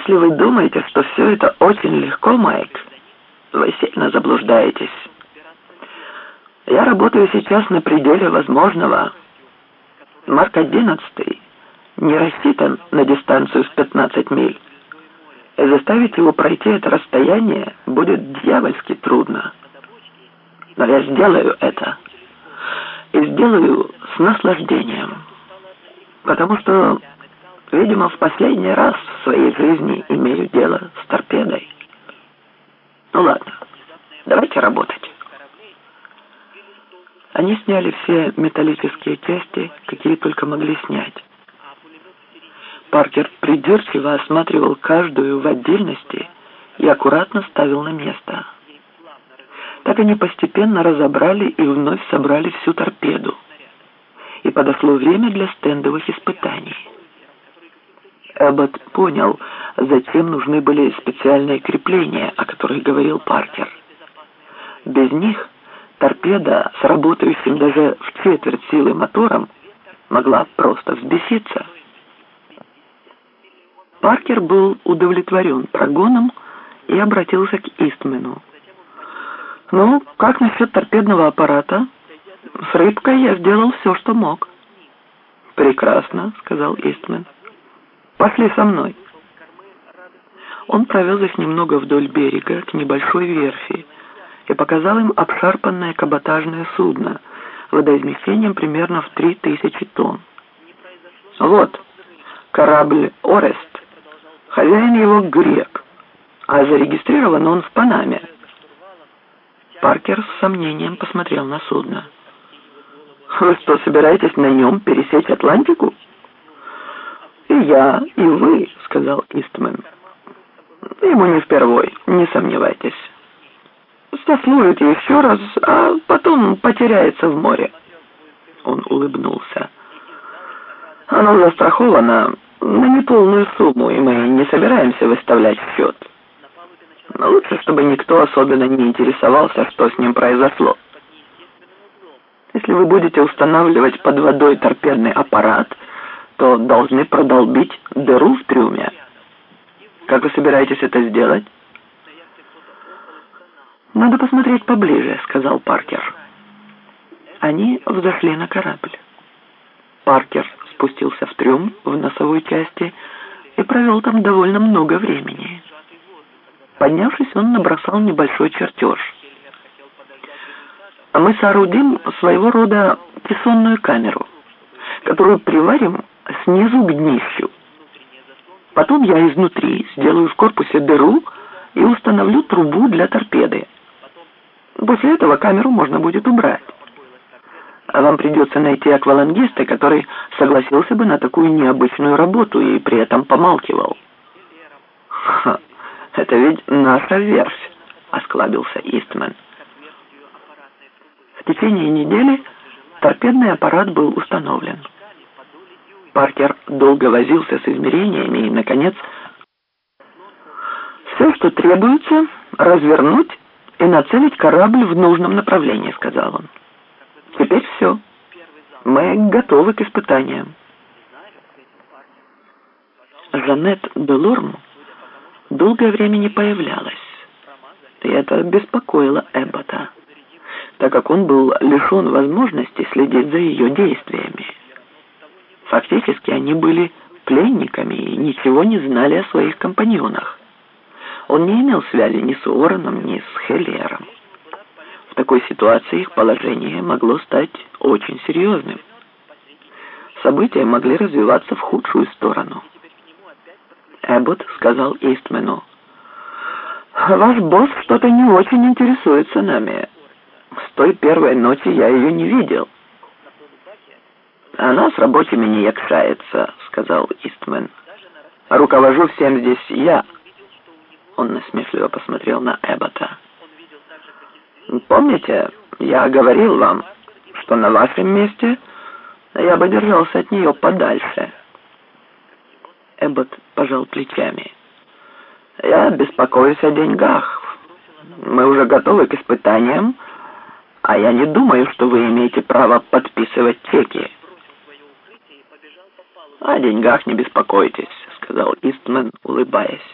Если вы думаете, что все это очень легко, Майк, вы сильно заблуждаетесь. Я работаю сейчас на пределе возможного. Марк 11 не рассчитан на дистанцию в 15 миль. И заставить его пройти это расстояние будет дьявольски трудно. Но я сделаю это. И сделаю с наслаждением. Потому что, видимо, в последний раз в своей жизни имею дело с торпедой. Ну ладно, давайте работать. Они сняли все металлические части, какие только могли снять. Паркер придирчиво осматривал каждую в отдельности и аккуратно ставил на место. Так они постепенно разобрали и вновь собрали всю торпеду. И подошло время для стендовых испытаний. Эббот понял, зачем нужны были специальные крепления, о которых говорил Паркер. Без них торпеда с работающим даже в четверть силы мотором могла просто взбеситься. Паркер был удовлетворен прогоном и обратился к Истмену. «Ну, как насчет торпедного аппарата? С рыбкой я сделал все, что мог». «Прекрасно», — сказал Истмен. «Пошли со мной». Он провел их немного вдоль берега к небольшой верфи и показал им обшарпанное каботажное судно водоизмещением примерно в 3000 тонн. «Вот, корабль «Орест». Хозяин его грек, а зарегистрирован он в Панаме». Паркер с сомнением посмотрел на судно. «Вы что, собираетесь на нем пересечь Атлантику?» «И я, и вы», — сказал Истмен. «Ему не впервой, не сомневайтесь. Сослужит еще раз, а потом потеряется в море». Он улыбнулся. «Оно застраховано на неполную сумму, и мы не собираемся выставлять счет. Но лучше, чтобы никто особенно не интересовался, что с ним произошло. Если вы будете устанавливать под водой торпедный аппарат, то должны продолбить дыру в трюме. Как вы собираетесь это сделать?» «Надо посмотреть поближе», — сказал Паркер. Они взошли на корабль. Паркер спустился в трюм в носовой части и провел там довольно много времени. Поднявшись, он набросал небольшой чертеж. «Мы соорудим своего рода кессонную камеру, которую приварим снизу к днищу. Потом я изнутри сделаю в корпусе дыру и установлю трубу для торпеды. После этого камеру можно будет убрать. А вам придется найти аквалангиста, который согласился бы на такую необычную работу и при этом помалкивал». «Ха, это ведь наша верфь», — осклабился Истмен. В течение недели торпедный аппарат был установлен. Паркер долго возился с измерениями и, наконец, «Все, что требуется, развернуть и нацелить корабль в нужном направлении», — сказал он. «Теперь все. Мы готовы к испытаниям». Жанет Делорм долгое время не появлялась, и это беспокоило Эббота, так как он был лишен возможности следить за ее действиями. Фактически они были пленниками и ничего не знали о своих компаньонах. Он не имел связи ни с Уорреном, ни с Хеллером. В такой ситуации их положение могло стать очень серьезным. События могли развиваться в худшую сторону. Эббот сказал Истмену: «Ваш босс что-то не очень интересуется нами. С той первой ночи я ее не видел». «Она с рабочими не якшается», — сказал Истмен. «Руковожу всем здесь я». Он насмешливо посмотрел на Эббота. «Помните, я говорил вам, что на вашем месте я бы держался от нее подальше?» Эббот пожал плечами. «Я беспокоюсь о деньгах. Мы уже готовы к испытаниям, а я не думаю, что вы имеете право подписывать чеки». «О деньгах не беспокойтесь», — сказал Истмен, улыбаясь.